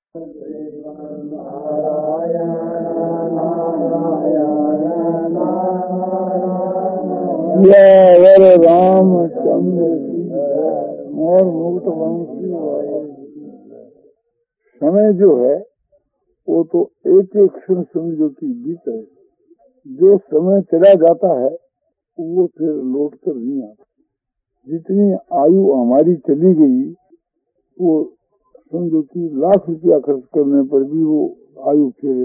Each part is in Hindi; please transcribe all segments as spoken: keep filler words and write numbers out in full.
जय रामचंद्र और मुक्त वंशी। समय जो है वो तो एक एक क्षण समझो कि बीत है। जो समय चला जाता है वो फिर लौट कर नहीं आता। जितनी आयु हमारी चली गई वो समझो कि लाख रुपया खर्च करने पर भी वो आयु फिर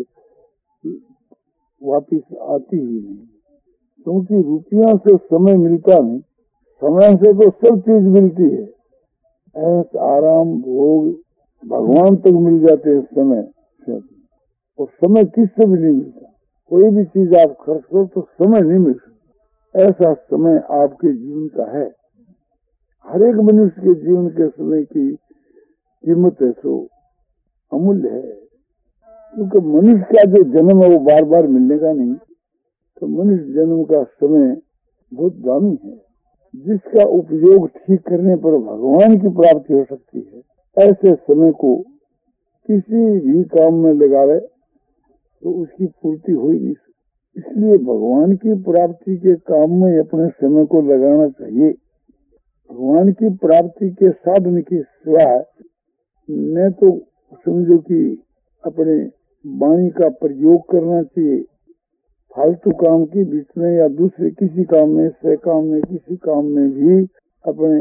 वापिस आती ही नहीं, क्योंकि रुपया से समय मिलता नहीं। समय से तो सब चीज मिलती है, ऐस आराम भोग भगवान तक मिल जाते हैं समय से, और समय किससे भी नहीं मिलता। कोई भी चीज आप खर्च करो तो समय नहीं मिल सकता। ऐसा समय आपके जीवन का है। हर एक मनुष्य के जीवन के समय की कीमत है सो अमूल्य है, क्योंकि मनुष्य का जो जन्म है वो बार बार मिलने का नहीं। तो मनुष्य जन्म का समय बहुत दामी है, जिसका उपयोग ठीक करने पर भगवान की प्राप्ति हो सकती है। ऐसे समय को किसी भी काम में लगावे तो उसकी पूर्ति हो ही नहीं सकती। इसलिए भगवान की प्राप्ति के काम में अपने समय को लगाना चाहिए। भगवान की प्राप्ति के साधन की सिवाय न तो समझो कि अपने वाणी का प्रयोग करना चाहिए फालतू काम के बीच में, या दूसरे किसी काम में, सह काम में, किसी काम में भी अपने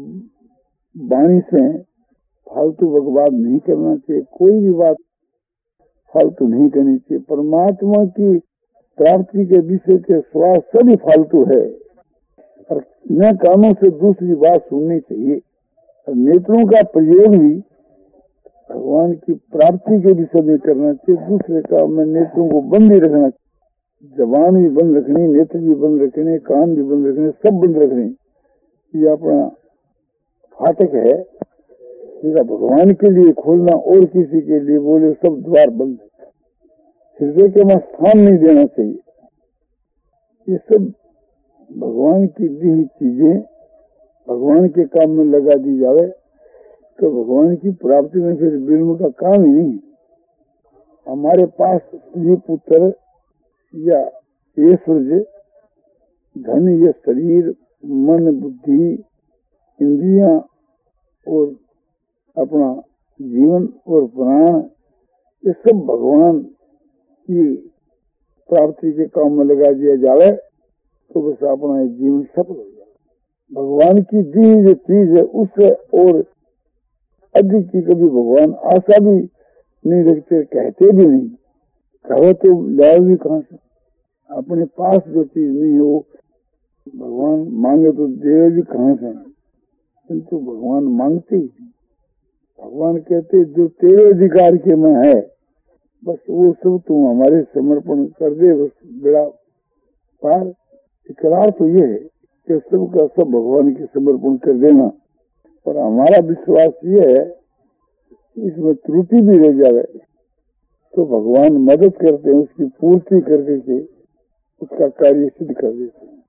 वाणी से फालतू बकवाद नहीं करना चाहिए। कोई भी बात फालतू नहीं करनी चाहिए। परमात्मा की प्राप्ति के विषय के स्वाद सभी फालतू है, और न कानों से दूसरी बात सुननी चाहिए। और नेत्रों का प्रयोग भी भगवान की प्राप्ति के विषय में करना चाहिए। दूसरे काम में नेत्रों को बंद ही रखना चाहिए। जबान भी बंद रखनी, नेत्र भी बंद रखने, कान भी बंद रखने, सब बंद रखने। ये अपना फाटक है, इसका भगवान के लिए खोलना और किसी के लिए बोले सब द्वार बंद है। हृदय के वहां स्थान नहीं देना चाहिए। ये सब भगवान की दी हुई चीजें भगवान के काम में लगा दी जावे तो भगवान की प्राप्ति में फिर विलंब का काम ही नहीं। हमारे पास स्त्री पुत्र या ऐश्वर्य धन या शरीर मन बुद्धि इंद्रियां और अपना जीवन और प्राण, ये सब भगवान की प्राप्ति के काम में लगा दिया जाए तो बस अपना जीवन सफल हो जाए। भगवान की दी जो चीज है उससे और अधिक की कभी भगवान आशा भी नहीं रखते, कहते भी नहीं। कहो तो लाए भी कहां से। अपने पास जो चीज नहीं है वो भगवान मांगे तो दे भी कहां से, किंतु भगवान मांगते ही नहीं। भगवान कहते जो तेरे अधिकार के में है बस वो सब तुम हमारे समर्पण कर दे, बस बेड़ा पार। इकरार तो ये है कि सब का सब भगवान के समर्पण कर देना, पर हमारा विश्वास ये है इसमें त्रुटि भी रह जाए तो भगवान मदद करते हैं, उसकी पूर्ति करके के उसका कार्य सिद्ध कर देते हैं।